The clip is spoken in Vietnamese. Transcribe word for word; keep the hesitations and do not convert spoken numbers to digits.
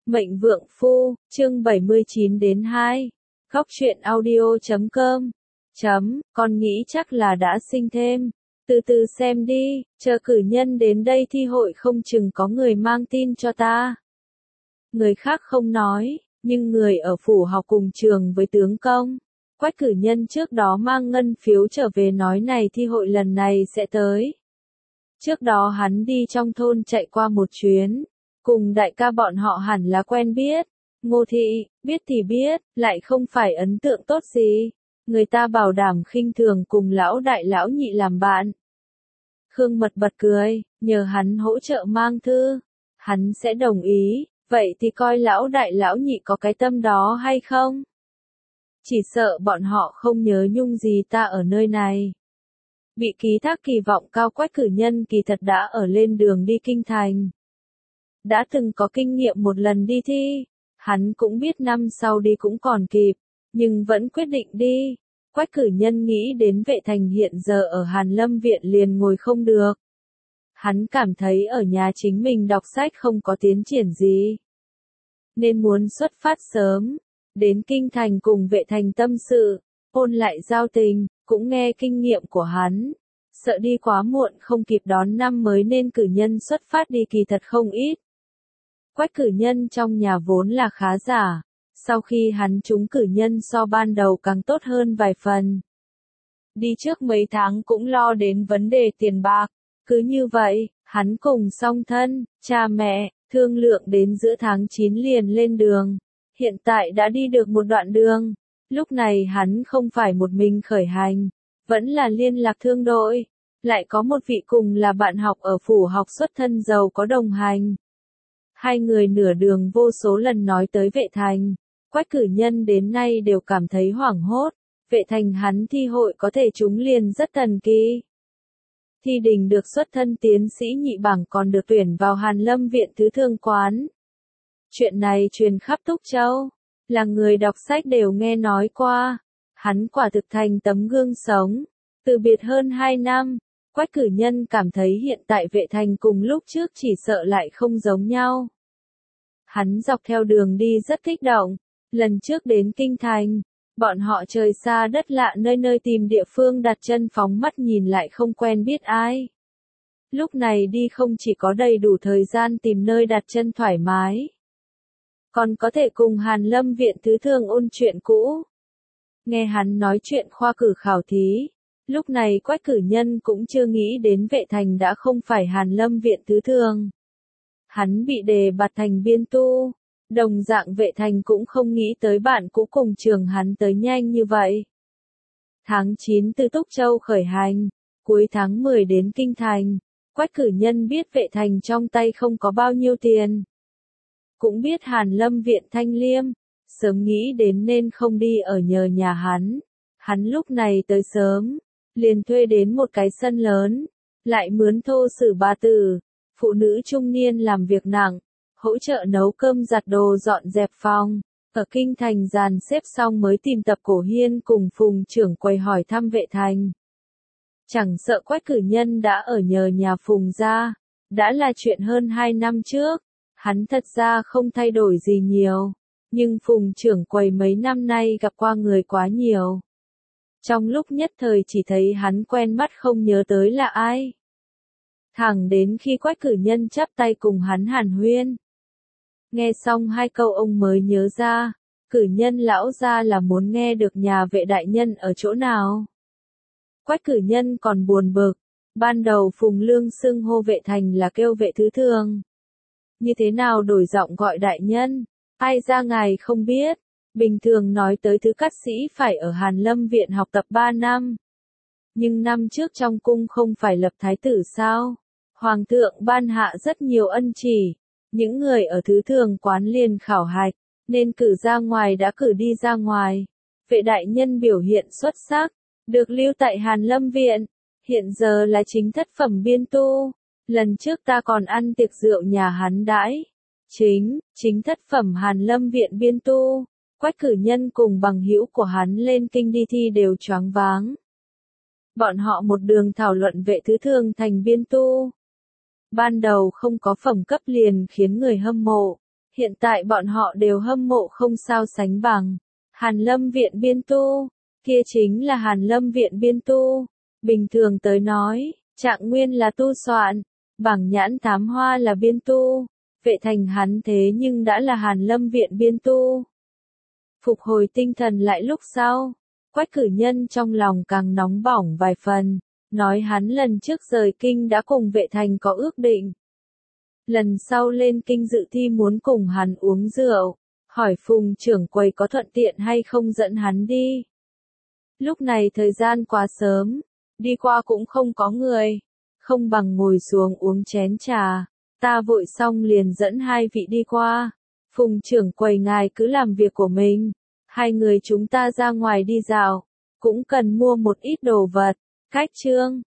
Mệnh Vượng Phu, chương bảy mươi chín đến hai. Góc truyện audio chấm com. Chấm, con nghĩ chắc là đã sinh thêm. Từ từ xem đi, chờ cử nhân đến đây thi hội không chừng có người mang tin cho ta. Người khác không nói, nhưng người ở phủ học cùng trường với tướng công. Quách cử nhân trước đó mang ngân phiếu trở về nói này thi hội lần này sẽ tới. Trước đó hắn đi trong thôn chạy qua một chuyến. Cùng đại ca bọn họ hẳn là quen biết. Ngô thị, biết thì biết, lại không phải ấn tượng tốt gì. Người ta bảo đảm khinh thường cùng lão đại lão nhị làm bạn. Khương Mật bật cười, nhờ hắn hỗ trợ mang thư. Hắn sẽ đồng ý, vậy thì coi lão đại lão nhị có cái tâm đó hay không? Chỉ sợ bọn họ không nhớ nhung gì ta ở nơi này. Bị ký thác kỳ vọng cao Quách cử nhân kỳ thật đã ở lên đường đi kinh thành. Đã từng có kinh nghiệm một lần đi thi, hắn cũng biết năm sau đi cũng còn kịp, nhưng vẫn quyết định đi. Quách cử nhân nghĩ đến Vệ Thành hiện giờ ở Hàn Lâm Viện liền ngồi không được. Hắn cảm thấy ở nhà chính mình đọc sách không có tiến triển gì. Nên muốn xuất phát sớm, đến kinh thành cùng Vệ Thành tâm sự, ôn lại giao tình, cũng nghe kinh nghiệm của hắn. Sợ đi quá muộn không kịp đón năm mới nên cử nhân xuất phát đi kỳ thật không ít. Quách cử nhân trong nhà vốn là khá giả, sau khi hắn trúng cử nhân so ban đầu càng tốt hơn vài phần. Đi trước mấy tháng cũng lo đến vấn đề tiền bạc, cứ như vậy, hắn cùng song thân, cha mẹ, thương lượng đến giữa tháng chín liền lên đường. Hiện tại đã đi được một đoạn đường, lúc này hắn không phải một mình khởi hành, vẫn là liên lạc thương đội, lại có một vị cùng là bạn học ở phủ học xuất thân giàu có đồng hành. Hai người nửa đường vô số lần nói tới Vệ Thành, Quách cử nhân đến nay đều cảm thấy hoảng hốt, Vệ Thành hắn thi hội có thể trúng liền rất thần kỳ. Thi đình được xuất thân tiến sĩ nhị bảng còn được tuyển vào Hàn Lâm Viện Thứ Thương Quán. Chuyện này truyền khắp Túc Châu, là người đọc sách đều nghe nói qua, hắn quả thực thành tấm gương sống. Từ biệt hơn hai năm, Quách cử nhân cảm thấy hiện tại Vệ Thành cùng lúc trước chỉ sợ lại không giống nhau. Hắn dọc theo đường đi rất kích động, lần trước đến kinh thành, bọn họ trời xa đất lạ nơi nơi tìm địa phương đặt chân phóng mắt nhìn lại không quen biết ai. Lúc này đi không chỉ có đầy đủ thời gian tìm nơi đặt chân thoải mái, còn có thể cùng Hàn Lâm Viện Thứ Thương ôn chuyện cũ. Nghe hắn nói chuyện khoa cử khảo thí, lúc này Quách cử nhân cũng chưa nghĩ đến Vệ Thành đã không phải Hàn Lâm Viện Thứ Thương. Hắn bị đề bạt thành biên tu, đồng dạng Vệ Thành cũng không nghĩ tới bạn cũ cùng trường hắn tới nhanh như vậy. Tháng chín từ Túc Châu khởi hành, cuối tháng mười đến kinh thành, Quách cử nhân biết Vệ Thành trong tay không có bao nhiêu tiền. Cũng biết Hàn Lâm Viện Thanh Liêm, sớm nghĩ đến nên không đi ở nhờ nhà hắn. Hắn lúc này tới sớm, liền thuê đến một cái sân lớn, lại mướn thô sử bà tử, phụ nữ trung niên làm việc nặng, hỗ trợ nấu cơm giặt đồ dọn dẹp phòng. Ở kinh thành dàn xếp xong mới tìm Tập Cổ Hiên cùng Phùng trưởng quầy hỏi thăm Vệ Thành. Chẳng sợ Quách cử nhân đã ở nhờ nhà Phùng gia, đã là chuyện hơn hai năm trước, hắn thật ra không thay đổi gì nhiều, nhưng Phùng trưởng quầy mấy năm nay gặp qua người quá nhiều. Trong lúc nhất thời chỉ thấy hắn quen mắt không nhớ tới là ai. Thẳng đến khi Quách cử nhân chắp tay cùng hắn hàn huyên. Nghe xong hai câu ông mới nhớ ra, cử nhân lão gia là muốn nghe được nhà Vệ đại nhân ở chỗ nào. Quách cử nhân còn buồn bực, ban đầu Phùng Lương xưng hô Vệ Thành là kêu Vệ Thứ Thương. Như thế nào đổi giọng gọi đại nhân, ai ra ngài không biết, bình thường nói tới thứ cát sĩ phải ở Hàn Lâm Viện học tập ba năm. Nhưng năm trước trong cung không phải lập thái tử sao? Hoàng thượng ban hạ rất nhiều ân chỉ, những người ở Thứ Thương Quán liền khảo hạch, nên cử ra ngoài đã cử đi ra ngoài. Vệ đại nhân biểu hiện xuất sắc, được lưu tại Hàn Lâm Viện, hiện giờ là chính thất phẩm biên tu. Lần trước ta còn ăn tiệc rượu nhà hắn đãi. Chính, chính thất phẩm Hàn Lâm Viện biên tu. Quách cử nhân cùng bằng hữu của hắn lên kinh đi thi đều choáng váng. Bọn họ một đường thảo luận Vệ Thứ Thương thành biên tu. Ban đầu không có phẩm cấp liền khiến người hâm mộ, Hiện tại bọn họ đều hâm mộ không sao sánh bằng. Hàn Lâm Viện Biên Tu, kia chính là Hàn Lâm Viện Biên Tu. Bình thường tới nói, Trạng Nguyên là tu soạn, Bảng Nhãn Thám Hoa là biên tu, Vệ Thành hắn thế nhưng đã là Hàn Lâm Viện Biên Tu. Phục hồi tinh thần lại lúc sau, Quách Cử Nhân trong lòng càng nóng bỏng vài phần, nói hắn lần trước rời kinh đã cùng Vệ Thành có ước định. Lần sau lên kinh dự thi muốn cùng hắn uống rượu, hỏi Phùng trưởng quầy có thuận tiện hay không dẫn hắn đi. Lúc này thời gian quá sớm, đi qua cũng không có người, không bằng ngồi xuống uống chén trà, ta vội xong liền dẫn hai vị đi qua. Phùng trưởng quầy ngài cứ làm việc của mình, hai người chúng ta ra ngoài đi dạo, cũng cần mua một ít đồ vật. Cách chương